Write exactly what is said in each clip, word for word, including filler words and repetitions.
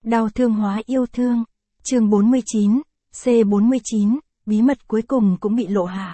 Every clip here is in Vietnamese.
Đau thương hóa yêu thương. Chương bốn mươi chín, C bốn mươi chín, bí mật cuối cùng cũng bị lộ hạ.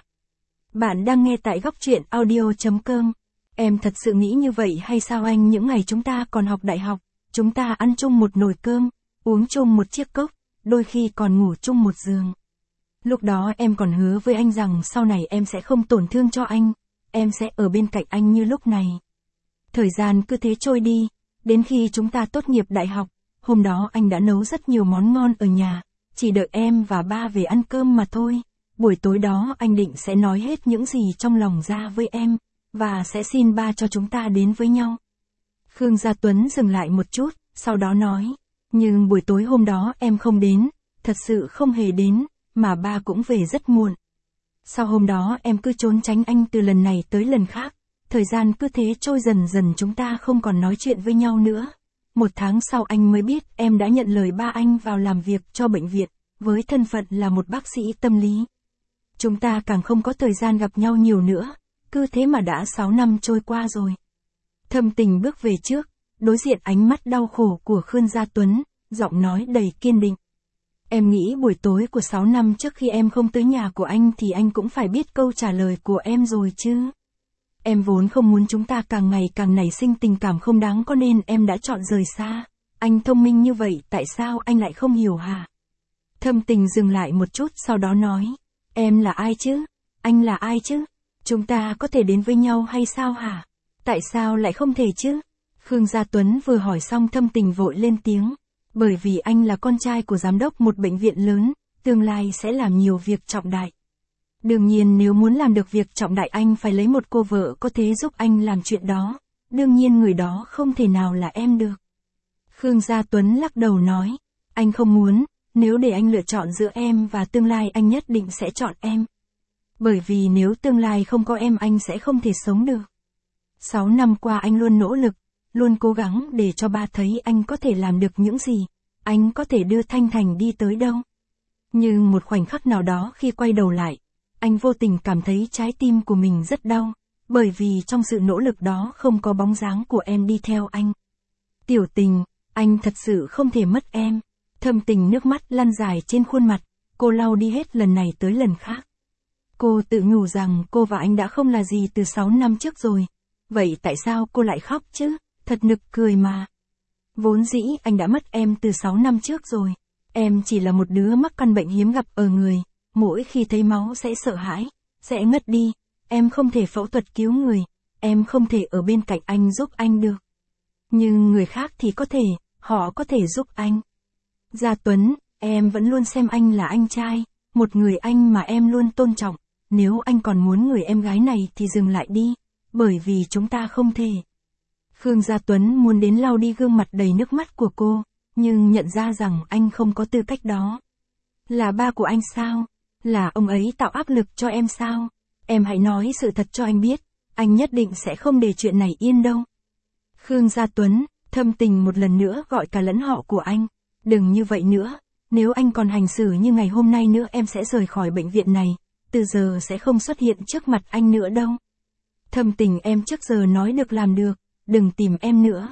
Bạn đang nghe tại góc truyện audio chấm com. Em thật sự nghĩ như vậy hay sao anh? Những ngày chúng ta còn học đại học, chúng ta ăn chung một nồi cơm, uống chung một chiếc cốc, đôi khi còn ngủ chung một giường. Lúc đó em còn hứa với anh rằng sau này em sẽ không tổn thương cho anh, em sẽ ở bên cạnh anh như lúc này. Thời gian cứ thế trôi đi, đến khi chúng ta tốt nghiệp đại học, hôm đó anh đã nấu rất nhiều món ngon ở nhà, chỉ đợi em và ba về ăn cơm mà thôi. Buổi tối đó anh định sẽ nói hết những gì trong lòng ra với em, và sẽ xin ba cho chúng ta đến với nhau. Khương Gia Tuấn dừng lại một chút, sau đó nói, nhưng buổi tối hôm đó em không đến, thật sự không hề đến, mà ba cũng về rất muộn. Sau hôm đó em cứ trốn tránh anh từ lần này tới lần khác, thời gian cứ thế trôi dần dần chúng ta không còn nói chuyện với nhau nữa. Một tháng sau anh mới biết em đã nhận lời ba anh vào làm việc cho bệnh viện, với thân phận là một bác sĩ tâm lý. Chúng ta càng không có thời gian gặp nhau nhiều nữa, cứ thế mà đã sáu năm trôi qua rồi. Thâm Tình bước về trước, đối diện ánh mắt đau khổ của Khương Gia Tuấn, giọng nói đầy kiên định. Em nghĩ buổi tối của sáu năm trước khi em không tới nhà của anh thì anh cũng phải biết câu trả lời của em rồi chứ. Em vốn không muốn chúng ta càng ngày càng nảy sinh tình cảm không đáng có nên em đã chọn rời xa. Anh thông minh như vậy tại sao anh lại không hiểu hả? Thâm Tình dừng lại một chút sau đó nói. Em là ai chứ? Anh là ai chứ? Chúng ta có thể đến với nhau hay sao hả? Tại sao lại không thể chứ? Khương Gia Tuấn vừa hỏi xong Thâm Tình vội lên tiếng. Bởi vì anh là con trai của giám đốc một bệnh viện lớn, tương lai sẽ làm nhiều việc trọng đại. Đương nhiên nếu muốn làm được việc trọng đại anh phải lấy một cô vợ có thể giúp anh làm chuyện đó. Đương nhiên người đó không thể nào là em được. Khương Gia Tuấn lắc đầu nói. Anh không muốn, nếu để anh lựa chọn giữa em và tương lai anh nhất định sẽ chọn em. Bởi vì nếu tương lai không có em anh sẽ không thể sống được. Sáu năm qua anh luôn nỗ lực, luôn cố gắng để cho ba thấy anh có thể làm được những gì, anh có thể đưa Thanh Thành đi tới đâu. Nhưng một khoảnh khắc nào đó khi quay đầu lại, anh vô tình cảm thấy trái tim của mình rất đau, bởi vì trong sự nỗ lực đó không có bóng dáng của em đi theo anh. Tiểu Tình, anh thật sự không thể mất em. Thâm Tình nước mắt lăn dài trên khuôn mặt, cô lau đi hết lần này tới lần khác. Cô tự nhủ rằng cô và anh đã không là gì từ sáu năm trước rồi. Vậy tại sao cô lại khóc chứ? Thật nực cười mà. Vốn dĩ anh đã mất em từ sáu năm trước rồi. Em chỉ là một đứa mắc căn bệnh hiếm gặp ở người, mỗi khi thấy máu sẽ sợ hãi, sẽ ngất đi. Em không thể phẫu thuật cứu người, em không thể ở bên cạnh anh giúp anh được. Nhưng người khác thì có thể, họ có thể giúp anh. Gia Tuấn, em vẫn luôn xem anh là anh trai, một người anh mà em luôn tôn trọng. Nếu anh còn muốn người em gái này thì dừng lại đi, bởi vì chúng ta không thể. Khương Gia Tuấn muốn đến lau đi gương mặt đầy nước mắt của cô, nhưng nhận ra rằng anh không có tư cách đó. Là ba của anh sao? Là ông ấy tạo áp lực cho em sao? Em hãy nói sự thật cho anh biết, anh nhất định sẽ không để chuyện này yên đâu. Khương Gia Tuấn, Thâm Tình một lần nữa gọi cả lẫn họ của anh. Đừng như vậy nữa, nếu anh còn hành xử như ngày hôm nay nữa em sẽ rời khỏi bệnh viện này, từ giờ sẽ không xuất hiện trước mặt anh nữa đâu. Thâm Tình em trước giờ nói được làm được, đừng tìm em nữa.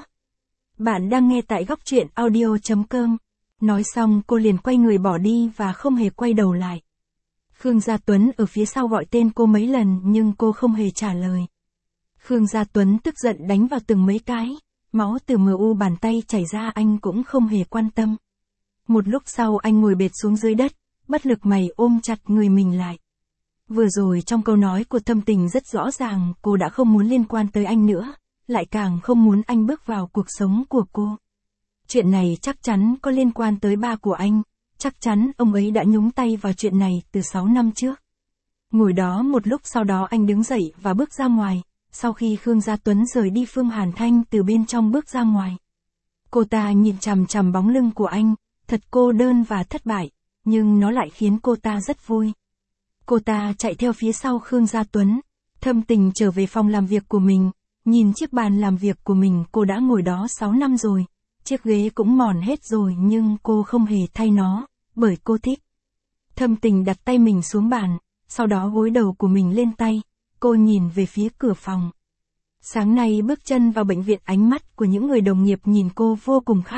Bạn đang nghe tại góc truyện audio chấm com. Nói xong cô liền quay người bỏ đi và không hề quay đầu lại. Khương Gia Tuấn ở phía sau gọi tên cô mấy lần nhưng cô không hề trả lời. Khương Gia Tuấn tức giận đánh vào từng mấy cái, máu từ mờ u bàn tay chảy ra anh cũng không hề quan tâm. Một lúc sau anh ngồi bệt xuống dưới đất, bất lực mày ôm chặt người mình lại. Vừa rồi trong câu nói của Thâm Tình rất rõ ràng cô đã không muốn liên quan tới anh nữa, lại càng không muốn anh bước vào cuộc sống của cô. Chuyện này chắc chắn có liên quan tới ba của anh, chắc chắn ông ấy đã nhúng tay vào chuyện này từ sáu năm trước. Ngồi đó một lúc sau đó anh đứng dậy và bước ra ngoài, sau khi Khương Gia Tuấn rời đi Phương Hàn Thanh từ bên trong bước ra ngoài. Cô ta nhìn chằm chằm bóng lưng của anh, thật cô đơn và thất bại, nhưng nó lại khiến cô ta rất vui. Cô ta chạy theo phía sau Khương Gia Tuấn, Thâm Tình trở về phòng làm việc của mình, nhìn chiếc bàn làm việc của mình cô đã ngồi đó sáu năm rồi, chiếc ghế cũng mòn hết rồi nhưng cô không hề thay nó, bởi cô thích. Thâm Tình đặt tay mình xuống bàn, sau đó gối đầu của mình lên tay, cô nhìn về phía cửa phòng. Sáng nay bước chân vào bệnh viện ánh mắt của những người đồng nghiệp nhìn cô vô cùng khác,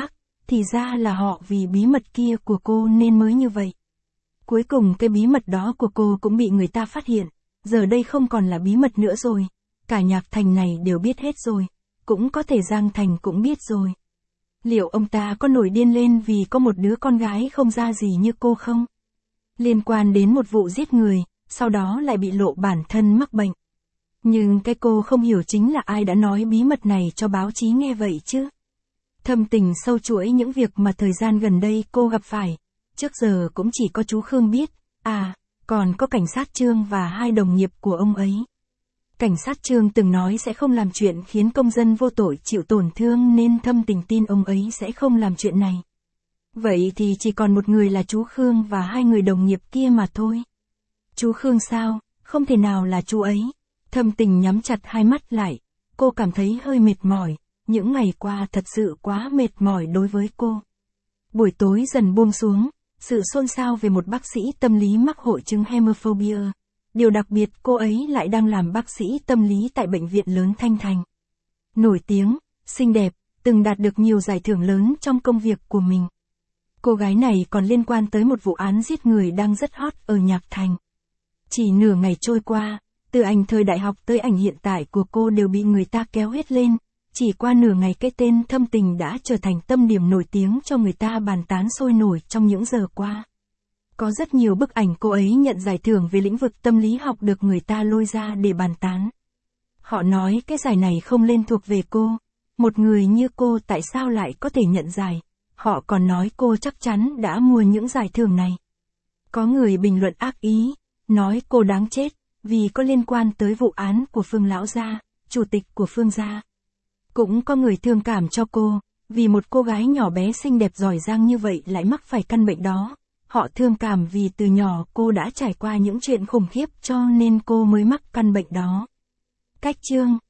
thì ra là họ vì bí mật kia của cô nên mới như vậy. Cuối cùng cái bí mật đó của cô cũng bị người ta phát hiện, giờ đây không còn là bí mật nữa rồi, cả Nhạc Thành này đều biết hết rồi, cũng có thể Giang Thành cũng biết rồi. Liệu ông ta có nổi điên lên vì có một đứa con gái không ra gì như cô không? Liên quan đến một vụ giết người, sau đó lại bị lộ bản thân mắc bệnh. Nhưng cái cô không hiểu chính là ai đã nói bí mật này cho báo chí nghe vậy chứ. Thâm tình sâu chuỗi những việc mà thời gian gần đây cô gặp phải, trước giờ cũng chỉ có chú Khương biết, à, còn có cảnh sát Trương và hai đồng nghiệp của ông ấy. Cảnh sát Trương từng nói sẽ không làm chuyện khiến công dân vô tội chịu tổn thương nên Thâm tình tin ông ấy sẽ không làm chuyện này. Vậy thì chỉ còn một người là chú Khương và hai người đồng nghiệp kia mà thôi. Chú Khương sao, không thể nào là chú ấy. Thâm tình nhắm chặt hai mắt lại, cô cảm thấy hơi mệt mỏi, những ngày qua thật sự quá mệt mỏi đối với cô. Buổi tối dần buông xuống, sự xôn xao về một bác sĩ tâm lý mắc hội chứng hemophobia. Điều đặc biệt cô ấy lại đang làm bác sĩ tâm lý tại bệnh viện lớn Thanh Thành. Nổi tiếng, xinh đẹp, từng đạt được nhiều giải thưởng lớn trong công việc của mình. Cô gái này còn liên quan tới một vụ án giết người đang rất hot ở Nhạc Thành. Chỉ nửa ngày trôi qua, từ ảnh thời đại học tới ảnh hiện tại của cô đều bị người ta kéo hết lên. Chỉ qua nửa ngày cái tên Thâm tình đã trở thành tâm điểm nổi tiếng cho người ta bàn tán sôi nổi trong những giờ qua. Có rất nhiều bức ảnh cô ấy nhận giải thưởng về lĩnh vực tâm lý học được người ta lôi ra để bàn tán. Họ nói cái giải này không lên thuộc về cô. Một người như cô tại sao lại có thể nhận giải? Họ còn nói cô chắc chắn đã mua những giải thưởng này. Có người bình luận ác ý, nói cô đáng chết, vì có liên quan tới vụ án của Phương Lão Gia, chủ tịch của Phương gia. Cũng có người thương cảm cho cô, vì một cô gái nhỏ bé xinh đẹp giỏi giang như vậy lại mắc phải căn bệnh đó. Họ thương cảm vì từ nhỏ cô đã trải qua những chuyện khủng khiếp cho nên cô mới mắc căn bệnh đó. Cách chương